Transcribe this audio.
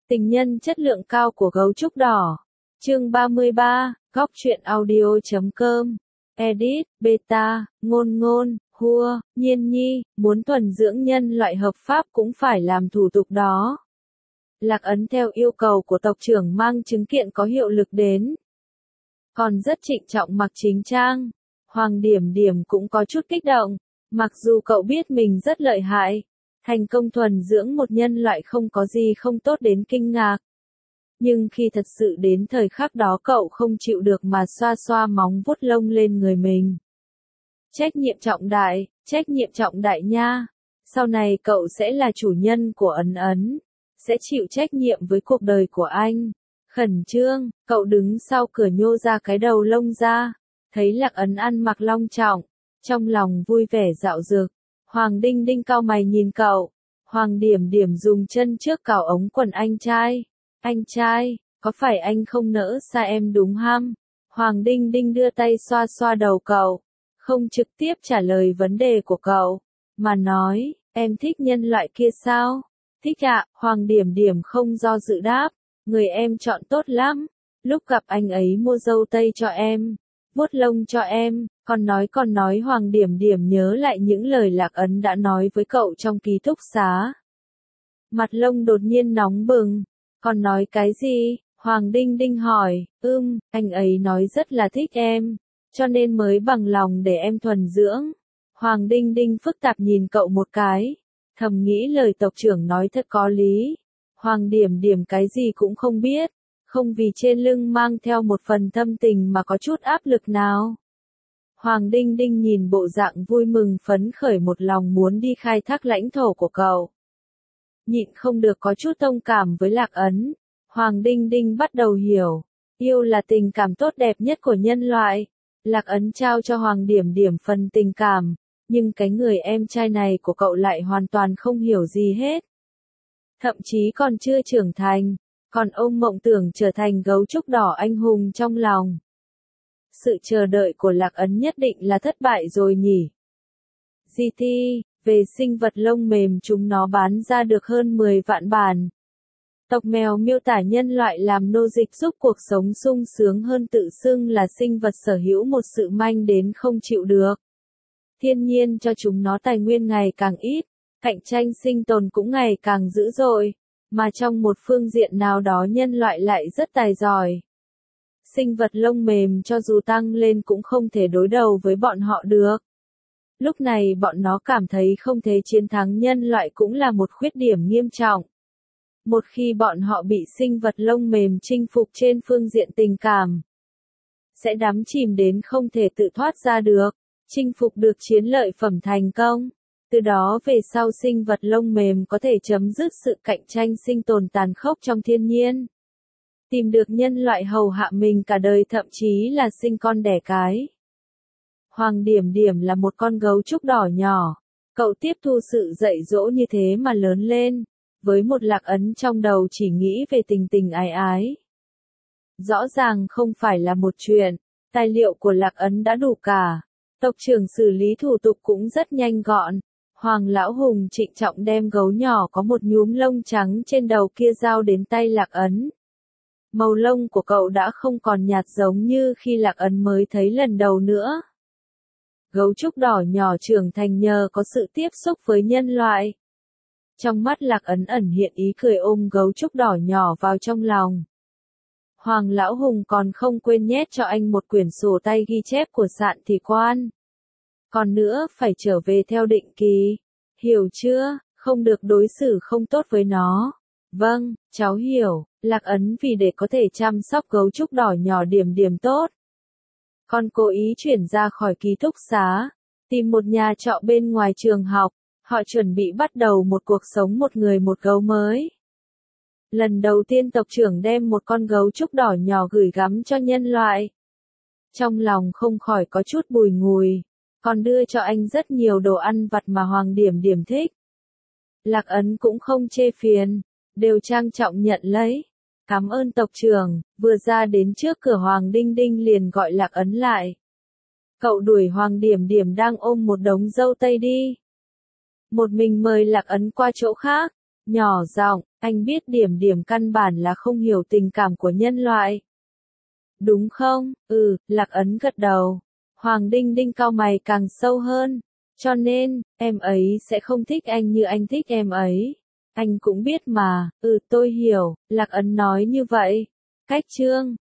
Tình nhân chất lượng cao của gấu trúc đỏ. Chương 33, Góc truyện audio.com. Edit, Beta, Ngôn, Hua, Nhiên Nhi, muốn thuần dưỡng nhân loại hợp pháp cũng phải làm thủ tục đó. Lạc Ấn theo yêu cầu của tộc trưởng mang chứng kiện có hiệu lực đến. Còn rất trịnh trọng mặc chính trang. Hoàng Điểm Điểm cũng có chút kích động, mặc dù cậu biết mình rất lợi hại. Thành công thuần dưỡng một nhân loại không có gì không tốt đến kinh ngạc. Nhưng khi thật sự đến thời khắc đó cậu không chịu được mà xoa xoa móng vuốt lông lên người mình. Trách nhiệm trọng đại nha. Sau này cậu sẽ là chủ nhân của Ấn Ấn, sẽ chịu trách nhiệm với cuộc đời của anh. Khẩn trương, cậu đứng sau cửa nhô ra cái đầu lông ra, thấy Lạc Ấn ăn mặc long trọng, trong lòng vui vẻ dạo dực. Hoàng Đinh Đinh cau mày nhìn cậu. Hoàng Điểm Điểm dùng chân trước cào ống quần anh trai. Anh trai, có phải anh không nỡ xa em đúng không? Hoàng Đinh Đinh đưa tay xoa xoa đầu cậu, không trực tiếp trả lời vấn đề của cậu, mà nói, em thích nhân loại kia sao? Thích ạ, Hoàng Điểm Điểm không do dự đáp, người em chọn tốt lắm. Lúc gặp anh ấy mua dâu tây cho em, vuốt lông cho em, còn nói Hoàng Điểm Điểm nhớ lại những lời Lạc Ấn đã nói với cậu trong ký túc xá. Mặt lông đột nhiên nóng bừng. Còn nói cái gì? Hoàng Đinh Đinh hỏi. Anh ấy nói rất là thích em, cho nên mới bằng lòng để em thuần dưỡng. Hoàng Đinh Đinh phức tạp nhìn cậu một cái, thầm nghĩ lời tộc trưởng nói thật có lý. Hoàng Điểm Điểm cái gì cũng không biết, không vì trên lưng mang theo một phần thâm tình mà có chút áp lực nào. Hoàng Đinh Đinh nhìn bộ dạng vui mừng phấn khởi một lòng muốn đi khai thác lãnh thổ của cậu. Nhịn không được có chút thông cảm với Lạc Ấn. Hoàng Đinh Đinh bắt đầu hiểu, yêu là tình cảm tốt đẹp nhất của nhân loại. Lạc Ấn trao cho Hoàng Điểm Điểm phần tình cảm, nhưng cái người em trai này của cậu lại hoàn toàn không hiểu gì hết. Thậm chí còn chưa trưởng thành, còn ôm mộng tưởng trở thành gấu trúc đỏ anh hùng trong lòng. Sự chờ đợi của Lạc Ấn nhất định là thất bại rồi nhỉ. GT, về sinh vật lông mềm chúng nó bán ra được hơn 10 vạn bản. Tộc mèo miêu tả nhân loại làm nô dịch giúp cuộc sống sung sướng hơn, tự xưng là sinh vật sở hữu một sự manh đến không chịu được. Thiên nhiên cho chúng nó tài nguyên ngày càng ít, cạnh tranh sinh tồn cũng ngày càng dữ dội, mà trong một phương diện nào đó nhân loại lại rất tài giỏi. Sinh vật lông mềm cho dù tăng lên cũng không thể đối đầu với bọn họ được. Lúc này bọn nó cảm thấy không thể chiến thắng nhân loại cũng là một khuyết điểm nghiêm trọng. Một khi bọn họ bị sinh vật lông mềm chinh phục trên phương diện tình cảm, sẽ đắm chìm đến không thể tự thoát ra được. Chinh phục được chiến lợi phẩm thành công, từ đó về sau sinh vật lông mềm có thể chấm dứt sự cạnh tranh sinh tồn tàn khốc trong thiên nhiên. Tìm được nhân loại hầu hạ mình cả đời, thậm chí là sinh con đẻ cái. Hoàng Điểm Điểm là một con gấu trúc đỏ nhỏ, cậu tiếp thu sự dạy dỗ như thế mà lớn lên, với một Lạc Ấn trong đầu chỉ nghĩ về tình tình ái ái. Rõ ràng không phải là một chuyện, tài liệu của Lạc Ấn đã đủ cả, tộc trưởng xử lý thủ tục cũng rất nhanh gọn. Hoàng Lão Hùng trịnh trọng đem gấu nhỏ có một nhúm lông trắng trên đầu kia giao đến tay Lạc Ấn. Màu lông của cậu đã không còn nhạt giống như khi Lạc Ấn mới thấy lần đầu nữa. Gấu trúc đỏ nhỏ trưởng thành nhờ có sự tiếp xúc với nhân loại. Trong mắt Lạc Ấn ẩn hiện ý cười, ôm gấu trúc đỏ nhỏ vào trong lòng. Hoàng Lão Hùng còn không quên nhét cho anh một quyển sổ tay ghi chép của Sạn Thì Quan. Còn nữa, phải trở về theo định kỳ. Hiểu chưa, không được đối xử không tốt với nó. Vâng, cháu hiểu. Lạc Ấn vì để có thể chăm sóc gấu trúc đỏ nhỏ Điểm Điểm tốt, con cố ý chuyển ra khỏi ký túc xá, tìm một nhà trọ bên ngoài trường học. Họ chuẩn bị bắt đầu một cuộc sống một người một gấu mới. Lần đầu tiên tộc trưởng đem một con gấu trúc đỏ nhỏ gửi gắm cho nhân loại. Trong lòng không khỏi có chút bùi ngùi, còn đưa cho anh rất nhiều đồ ăn vặt mà Hoàng Điểm Điểm thích. Lạc Ấn cũng không chê phiền, đều trang trọng nhận lấy. Cảm ơn tộc trưởng. Vừa ra đến trước cửa, Hoàng Đinh Đinh liền gọi Lạc Ấn lại. Cậu đuổi Hoàng Điểm Điểm đang ôm một đống dâu tây đi. Một mình mời Lạc Ấn qua chỗ khác. Nhỏ giọng, anh biết Điểm Điểm căn bản là không hiểu tình cảm của nhân loại. Đúng không? Lạc Ấn gật đầu. Hoàng Đinh Đinh cau mày càng sâu hơn. Cho nên, em ấy sẽ không thích anh như anh thích em ấy. Anh cũng biết mà, tôi hiểu, Lạc Ấn nói như vậy. Cách chương